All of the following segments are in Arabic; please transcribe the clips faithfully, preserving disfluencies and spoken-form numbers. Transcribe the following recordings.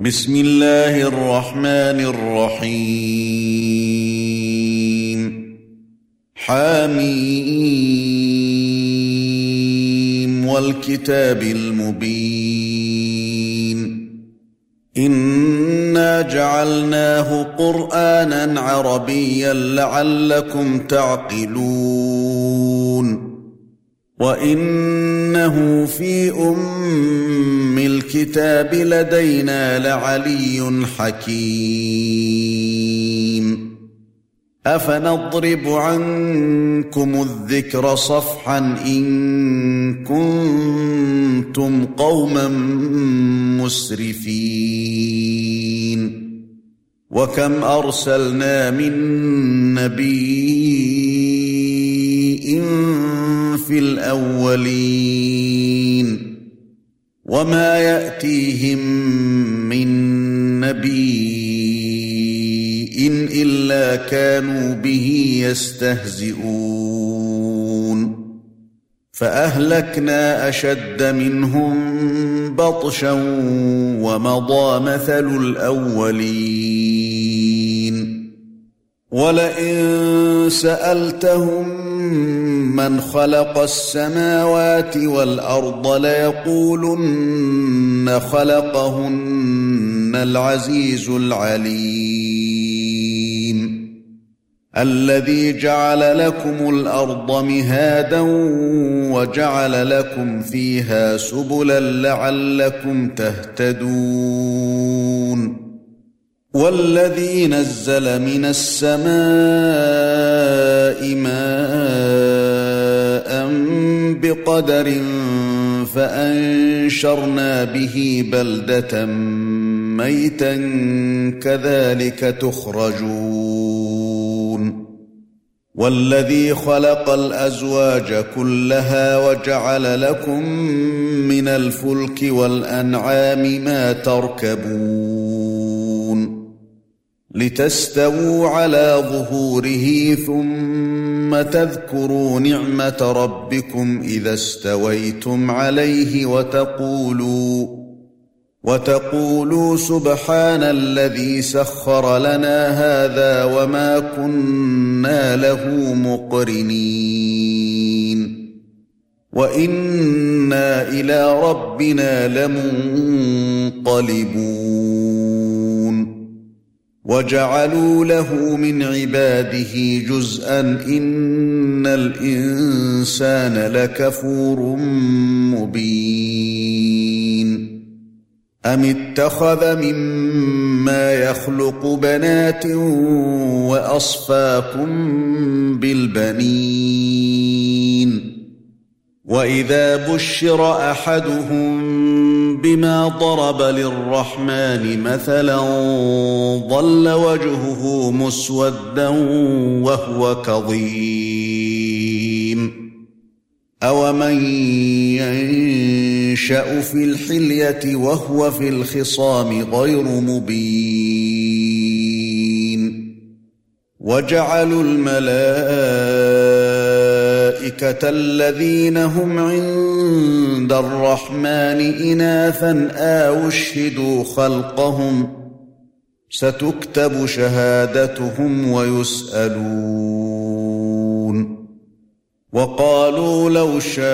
بسم الله الرحمن الرحيم حميم والكتاب المبين إنا جعلناه قرآنا عربيا لعلكم تعقلون وإنه في أم الكتاب لدينا لعلي حكيم أفنضرب عنكم الذكر صفحا إن كنتم قوما مسرفين وكم أرسلنا من نبي في الأولين وما يأتيهم من نبي إلا كانوا به يستهزئون فأهلكنا أشد منهم بطشا ومضى مثل الأولين ولئن سألتهم من خلق السماوات والأرض ليقولن خلقهن العزيز العليم الذي جعل لكم الأرض مهادا وجعل لكم فيها سبلا لعلكم تهتدون والذي نزل من السماء ماء بقدر فأنشرنا به بلدة ميتا كذلك تخرجون والذي خلق الأزواج كلها وجعل لكم من الفلك والأنعام ما تركبون لتستووا على ظهوره ثم تذكروا نعمة ربكم إذا استويتم عليه وتقولوا وتقولوا سبحان الذي سخر لنا هذا وما كنا له مقرنين وإنا إلى ربنا لمنقلبون وجعلوا له من عباده جزءا إن الإنسان لكفور مبين أم اتخذ مما يخلق بنات وأصفاكم بالبنين وإذا بشر أحدهم بما ضرب للرحمن مثلا ظل وجهه مسودا وهو كظيم أومن ينشأ في الحلية وهو في الخصام غير مبين وجعلوا الملائكة الذين هم عند الرحمن إناثا أشهدوا خلقهم ستكتب شهادتهم ويسألون وقالوا لو شاء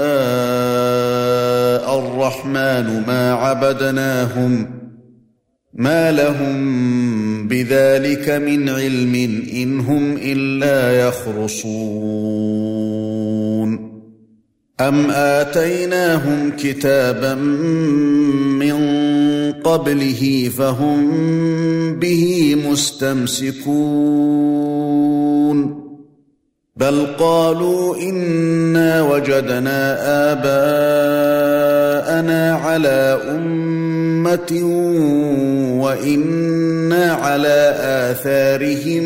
الرحمن ما عبدناهم ما لهم بذلك من علم إن هم إلا يخرصون أم آتيناهم كتابا من قبله فهم به مستمسكون بل قالوا إنا وجدنا آباءنا على أمة وإنا على آثارهم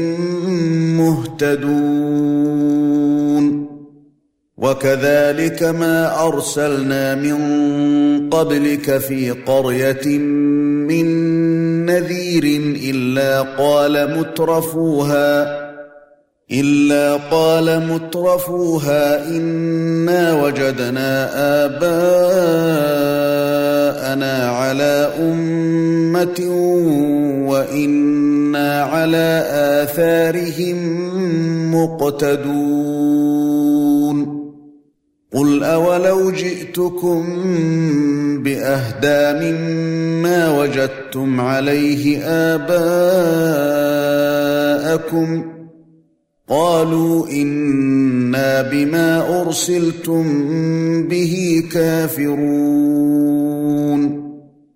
مهتدون وكذلك ما أرسلنا من قبلك في قرية من نذير إلا قال مترفوها إلا قال مترفوها إنا وجدنا آباءنا قومنا على أمة وإنا على آثارهم مقتدون قل أولو جئتكم بأهدى مما وجدتم عليه آباءكم قالوا إنا بما أرسلتم به كافرون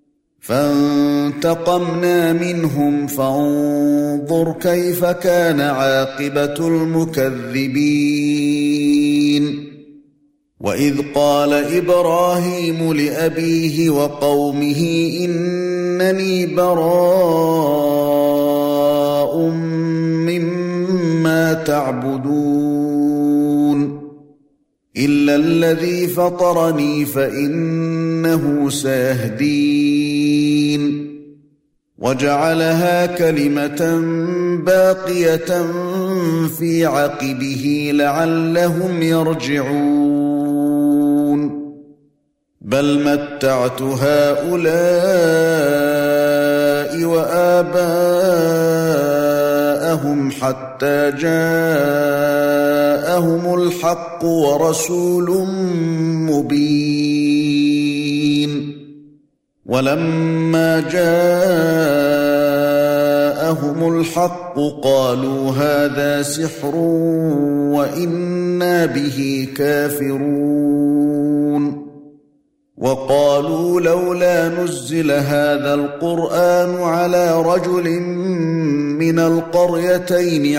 فانتقمنا منهم فانظر كيف كان عاقبة المكذبين وإذ قال إبراهيم لأبيه وقومه إنني براء مما تعبدون إلا الذي فطرني فإنه سيهدين وجعلها كلمة باقية في عقبه لعلهم يرجعون بل متعت هؤلاء وآباءهم حتى جاءهم الحق ورسول مبين ولما جاءهم الحق قالوا هذا سحر وإنا به كافرون وقالوا لولا نزل هذا القرآن على رجل من القريتين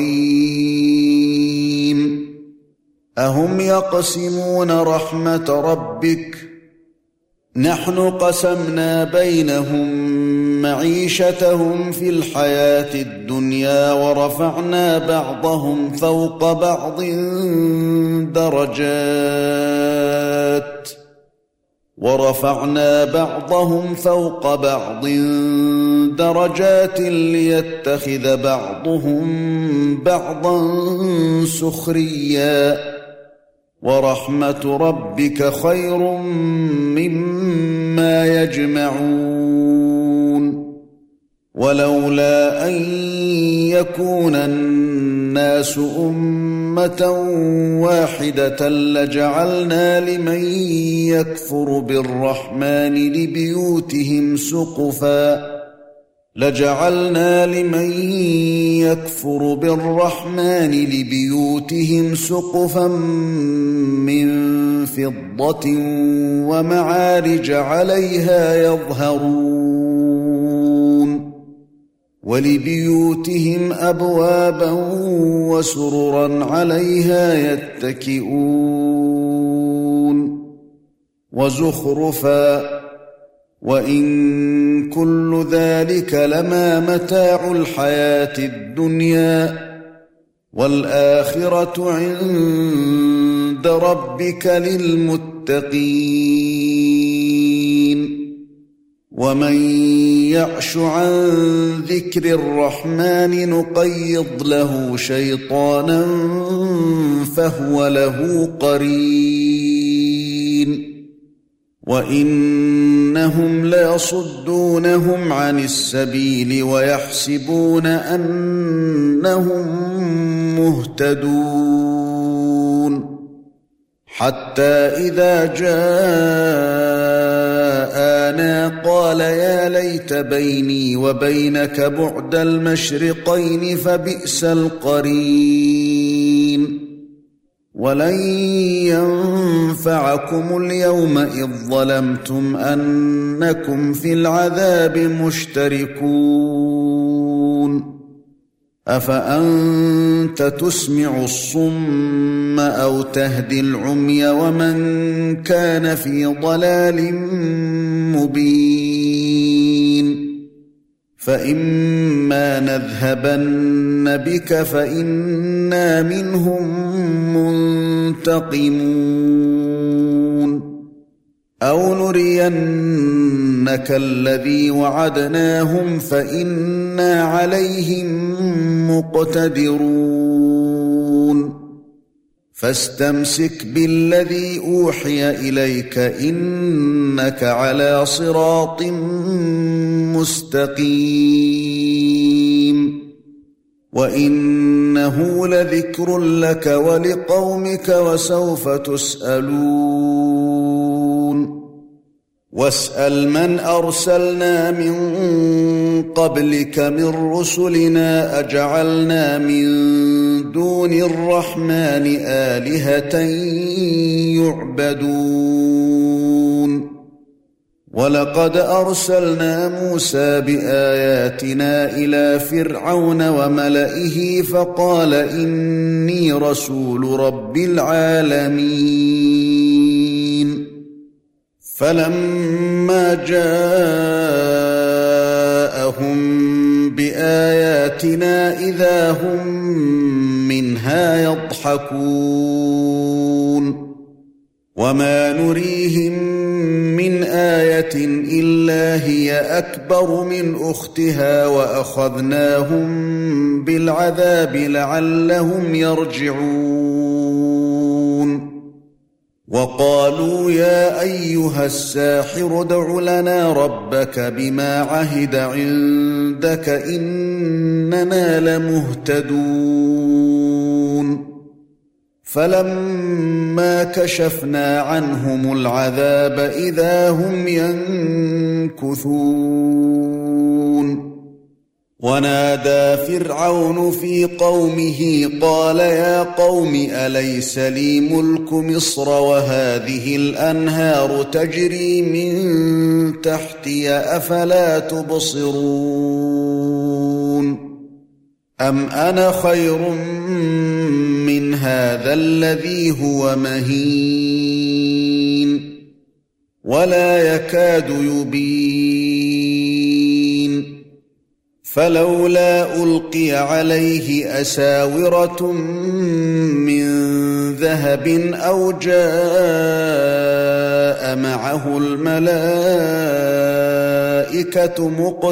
عظيم أهم يقسمون رحمة ربك نحن قسمنا بينهم معيشتهم في الحياة الدنيا ورفعنا بعضهم فوق بعض درجات ورفعنا بعضهم فوق بعض درجات ليتخذ بعضهم بعضا سخريا ورحمة ربك خير مما يجمعون ولولا أن يكون الناس أمة واحدة لجعلنا لمن يكفر بالرحمن لبيوتهم سقفا لجعلنا لمن يكفر بالرحمن لبيوتهم سقفا من فضة ومعارج عليها يظهرون ولبيوتهم أبوابا وسررا عليها يتكئون وزخرفا وإن كل ذلك لما متاع الحياة الدنيا والآخرة عند ربك للمتقين ومن يعش عن ذكر الرحمن نقيض له شيطانا فهو له قرين وإنهم ليصدونهم عن السبيل ويحسبون أنهم مهتدون حتى إذا جاءنا قال يا ليت بيني وبينك بعد المشرقين فبئس القرين ولن ينفعكم اليوم إذ ظلمتم أنكم في العذاب مشتركون أفأنت تسمع الصم أو تهدي العمي ومن كان في ضلال مبين فإما نذهبن بك فإنا منهم منتقمون أو نرينك الذي وعدناهم فإنا عليهم مقتدرون فاستمسك بالذي أوحي إليك إنك على صراط مستقيم وإنه لذكر لك ولقومك وسوف تسألون واسأل من أرسلنا من قبلك من رسلنا أجعلنا من دون الرحمن آلهة يعبدون ولقد أرسلنا موسى بآياتنا إلى فرعون وملئه فقال إني رسول رب العالمين فلما جاءهم بآياتنا إذا هم منها يضحكون وما نريهم من آية إلا هي أكبر من أختها وأخذناهم بالعذاب لعلهم يرجعون وقالوا يا أيها الساحر ادع لنا ربك بما عهد عندك إننا لمهتدون فلما كشفنا عنهم العذاب إذا هم ينكثون ونادى فرعون في قومه قال يا قوم أليس لي ملك مصر وهذه الأنهار تجري من تحتي أفلا تبصرون أم أنا خير من هذا الذي هو مهين ولا يكاد يبين فلولا ألقي عليه أساورة من ذهب أو جاء معه الملائكة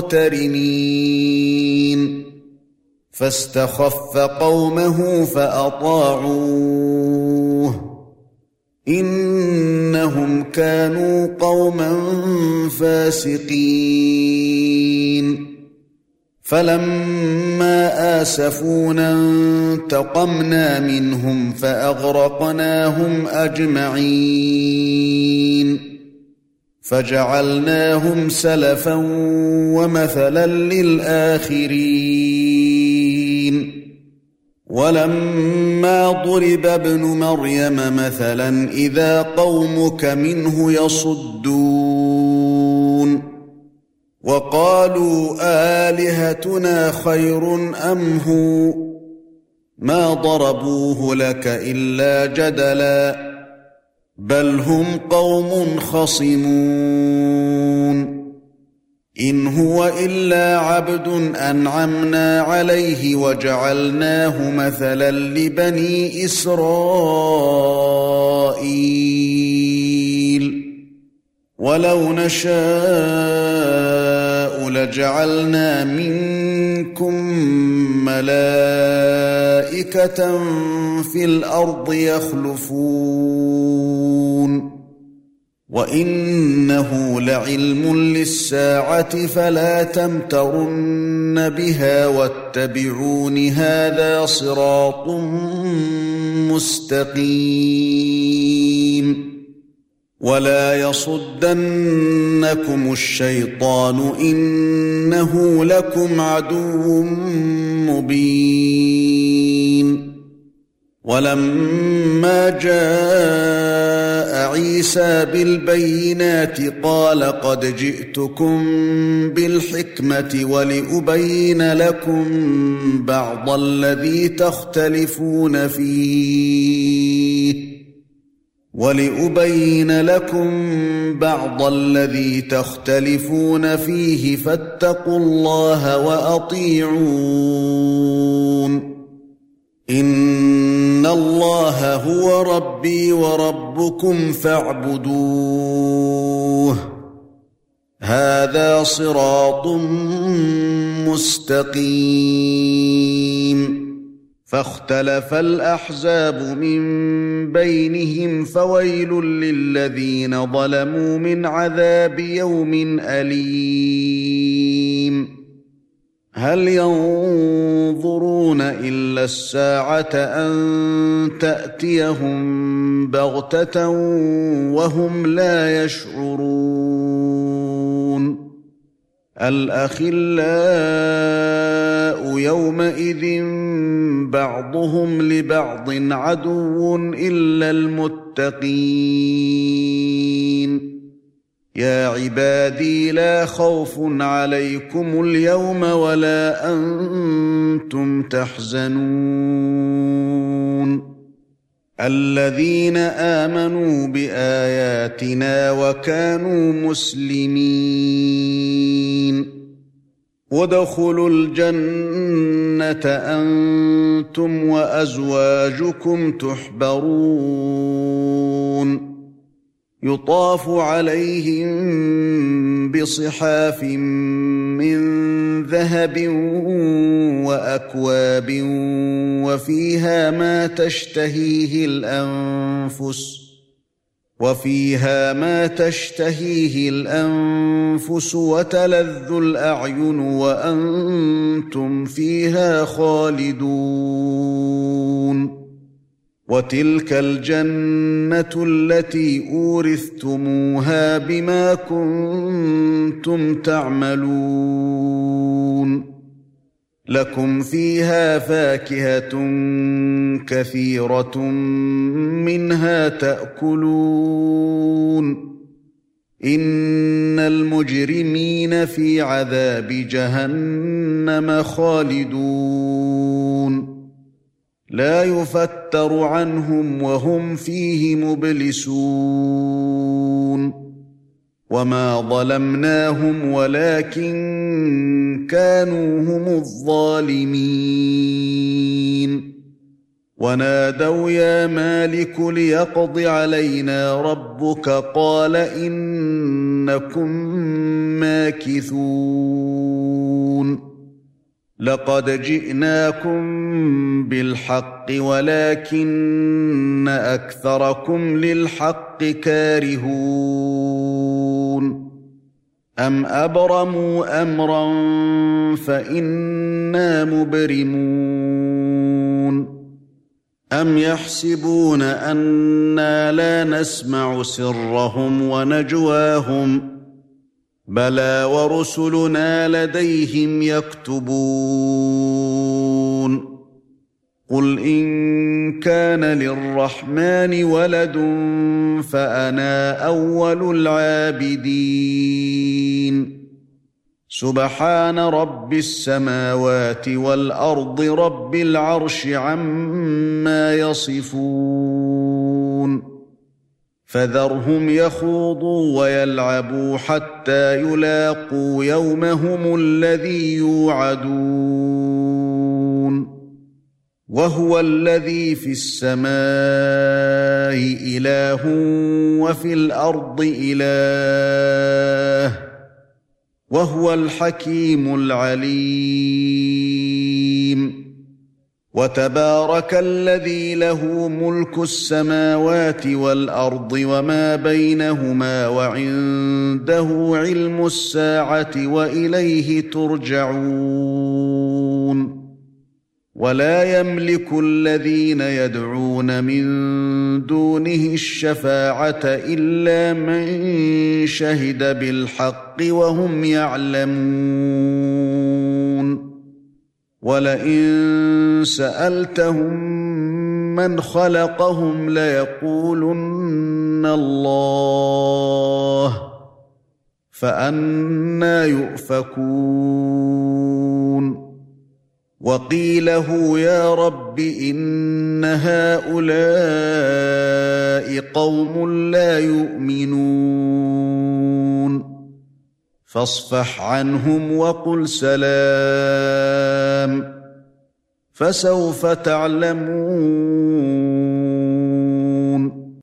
مقترنين فاستخف قومه فأطاعوه إنهم كانوا قوما فاسقين فلما آسفونا انتقمنا منهم فأغرقناهم أجمعين فجعلناهم سلفا ومثلا للآخرين ولما ضرب ابن مريم مثلا إذا قومك منه يصدون وقالوا آلهتنا خير أم هو ما ضربوه لك إلا جدلا بل هم قوم خصمون إن هو إلا عبد أنعمنا عليه وجعلناه مثلا لبني إسرائيل ولو نشاء لجعلنا منكم ملائكة في الأرض يخلفون وإنه لعلم للساعة فلا تمترن بها واتبعون هذا صراط مستقيم ولا يصدنكم الشيطان إنه لكم عدو مبين ولما جاء عيسى بالبينات قال قد جئتكم بالحكمة ولأبين لكم بعض الذي تختلفون فيه ولأبين لكم بعض الذي تختلفون فيه فاتقوا الله وأطيعون إن الله هو ربي وربكم فاعبدوه هذا صراط مستقيم فاختلف الأحزاب من بينهم فويل للذين ظلموا من عذاب يوم أليم هل ينظرون إلا الساعة أن تأتيهم بغتة وهم لا يشعرون الأخلاء يومئذ بعضهم لبعض عدو إلا المتقين يا عبادي لا خوف عليكم اليوم ولا أنتم تحزنون الذين آمنوا بآياتنا وكانوا مسلمين وادخلوا الجنة أنتم وأزواجكم تحبرون يطاف عليهم بصحاف من ذهب وأكواب وفيها ما تشتهيه الأنفس وفيها ما تشتهيه الأنفس وتلذ الأعين وأنتم فيها خالدون وتلك الجنة التي أورثتموها بما كنتم تعملون لكم فيها فاكهة كثيرة منها تأكلون إن المجرمين في عذاب جهنم خالدون لا يفتر عنهم وهم فيه مبلسون وما ظلمناهم ولكن كانوا هم الظالمين ونادوا يا مالك ليقض علينا ربك قال إنكم ماكثون لقد جئناكم بالحق ولكن أكثركم للحق كارهون أم أبرموا أمرا فإنا مبرمون أم يحسبون أنا لا نسمع سرهم ونجواهم بلى ورسلنا لديهم يكتبون قل إن كان للرحمن ولد فأنا أول العابدين سبحان رب السماوات والأرض رب العرش عما يصفون فذرهم يخوضوا ويلعبوا حتى يلاقوا يومهم الذي يوعدون وهو الذي في السماء إله وفي الأرض إله وهو الحكيم العليم وتبارك الذي له ملك السماوات والأرض وما بينهما وعنده علم الساعة وإليه ترجعون ولا يملك الذين يدعون من دونه الشفاعة إلا من شهد بالحق وهم يعلمون ولئن سألتهم من خلقهم ليقولن الله فأنى يؤفكون وقيله يا رب إن هؤلاء قوم لا يؤمنون فاصفح عنهم وقل سلام فسوف تعلمون